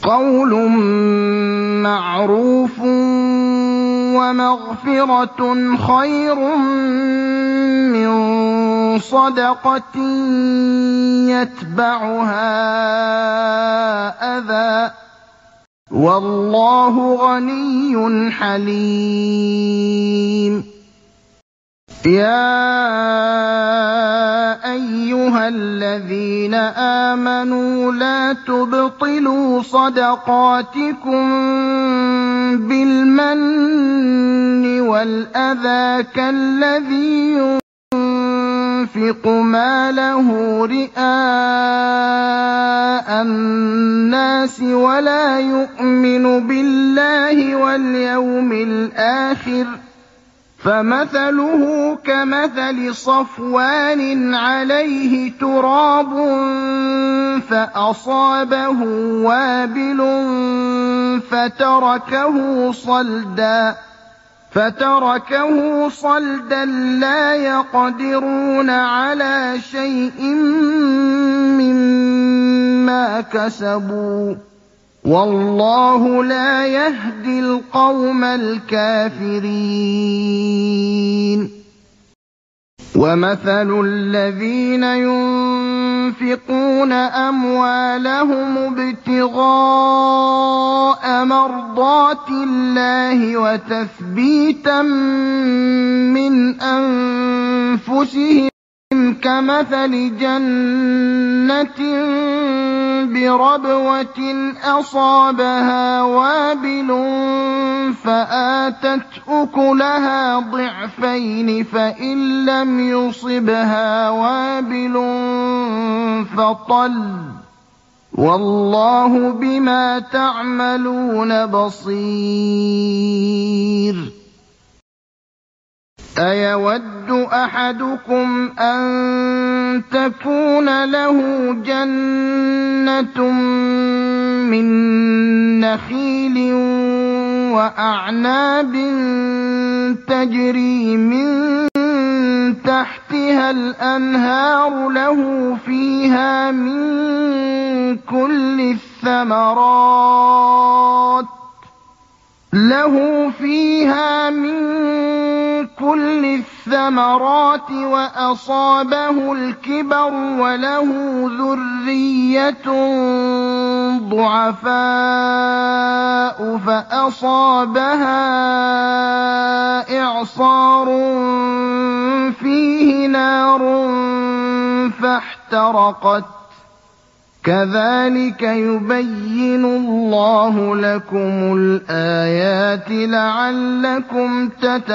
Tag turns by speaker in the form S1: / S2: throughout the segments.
S1: قَوْلٌ مَّعْرُوفٌ وَمَغْفِرَةٌ خَيْرٌ مِّن صَدَقَةٍ يَتْبَعُهَا أَذًى ۗ وَاللَّهُ غَنِيٌّ حَلِيمٌ. يَا أَيُّهَا الَّذِينَ آمَنُوا لَا تُبْطِلُوا صَدَقَاتِكُم بِالْمَنِّ وَالْأَذَىٰ كَالَّذِي يُنفِقُ مَالَهُ رِئَاءَ النَّاسِ وَلَا يُؤْمِنُ بِاللَّهِ وَالْيَوْمِ الْآخِرِ ۖ فَمَثَلُهُ كَمَثَلِ صَفْوَانٍ عَلَيْهِ تُرَابٌ فَأَصَابَهُ وَابِلٌ فَتَرَكَهُ صَلْدًا لَّا يَقْدِرُونَ عَلَىٰ شَيْءٍ مِّمَّا كَسَبُوا ۗ وَاللَّهُ لَا يَهْدِي الْقَوْمَ الْكَافِرِينَ. وَمَثَلُ الَّذِينَ يُنفِقُونَ أَمْوَالَهُمُ ابْتِغَاءَ مَرْضَاتِ اللَّهِ وَتَثْبِيتًا مِّنْ أَنفُسِهِمْ كَمَثَلِ جَنَّةٍ بِرَبْوَةٍ أَصَابَهَا وَابِلٌ فَآتَتْ أُكُلَهَا ضِعْفَيْنِ فَإِن لَّمْ يُصِبْهَا وَابِلٌ فَطَلٌّ ۗ وَاللَّهُ بِمَا تَعْمَلُونَ بَصِيرٌ. أَيَوَدُّ أَحَدُكُمْ أَن تَكُونَ لَهُ جَنَّةٌ مِّن نَّخِيلٍ وَأَعْنَابٍ تَجْرِي مِن تَحْتِهَا الْأَنْهَارُ لَهُ فِيهَا مِن كُلِّ الثَّمَرَاتِ وَأَصَابَهُ الْكِبَرُ وَلَهُ ذُرِّيَّةٌ ضُعَفَاءُ فَأَصَابَهَا إِعْصَارٌ فِيهِ نَارٌ فَاحْتَرَقَتْ ۗ كَذَٰلِكَ يُبَيِّنُ اللَّهُ لَكُمُ الْآيَاتِ لَعَلَّكُمْ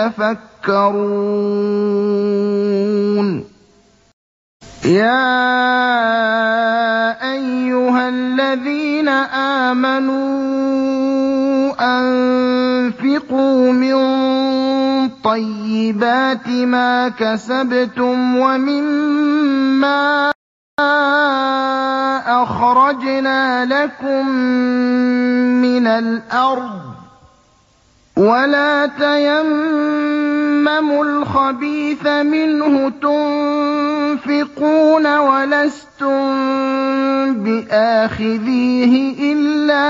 S1: تَتَفَكَّرُونَ. يَا أَيُّهَا الَّذِينَ آمَنُوا أَنفِقُوا مِن طَيِّبَاتِ مَا كَسَبْتُمْ وَمِمَّا أَخْرَجْنَا لَكُم مِّنَ الْأَرْضِ ۖ وَلَا تَيَمَّمُوا الْخَبِيثَ مِنْهُ تُنفِقُونَ وَلَسْتُم بِآخِذِيهِ إِلَّا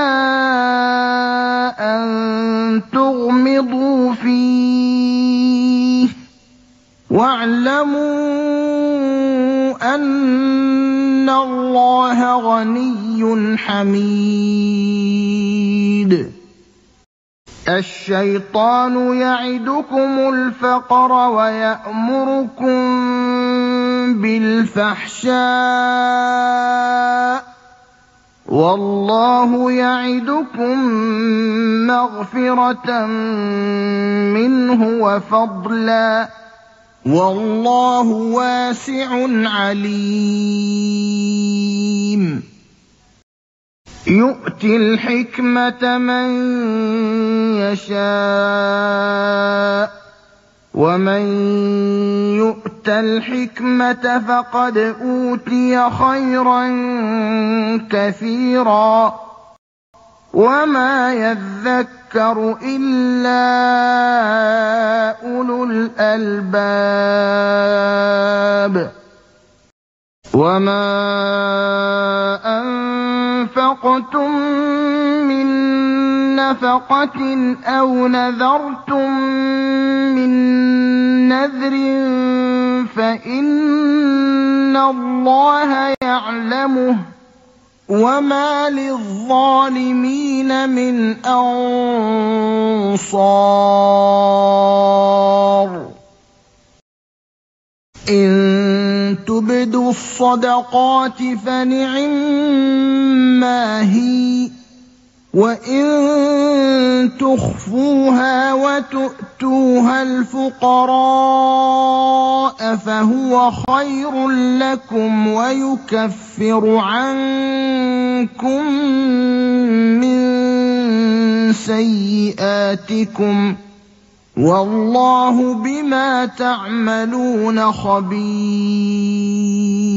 S1: أَن تُغْمِضُوا فِيهِ ۚ وَاعْلَمُوا أَنَّ اللَّهَ غَنِيٌّ حَمِيدٌ. الشَّيْطَانُ يَعِدُكُمُ الْفَقْرَ وَيَأْمُرُكُم بِالْفَحْشَاءِ ۖ وَاللَّهُ يَعِدُكُم مَّغْفِرَةً مِّنْهُ وَفَضْلًا ۗ وَاللَّهُ وَاسِعٌ عَلِيمٌ. يُؤْتِي الْحِكْمَةَ مَن يَشَاءُ ۚ وَمَن يُؤْتَ الْحِكْمَةَ فَقَدْ أُوتِيَ خَيْرًا كَثِيرًا ۗ وَمَا يَذَّكَّرُ إِلَّا أُولُو الْأَلْبَابِ. وَمَا أَنفَقْتُم مِّن نَّفَقَةٍ أَوْ نَذَرْتُم مِّن نَّذْرٍ فَإِنَّ اللَّهَ يَعْلَمُهُ ۗ وَمَا لِلظَّالِمِينَ مِنْ أَنصَارٍ إِن تُبْدُوا الصَّدَقَاتِ فَنِعِمَّا هِيَ ۖ وَإِن تُخْفُوهَا وَتُؤْتُوهَا الْفُقَرَاءَ فَهُوَ خَيْرٌ لَّكُمْ وَيُكَفِّرُ عَنكُم مِّن سَيِّئَاتِكُمْ ۗ وَاللَّهُ بِمَا تَعْمَلُونَ خَبِيرٌ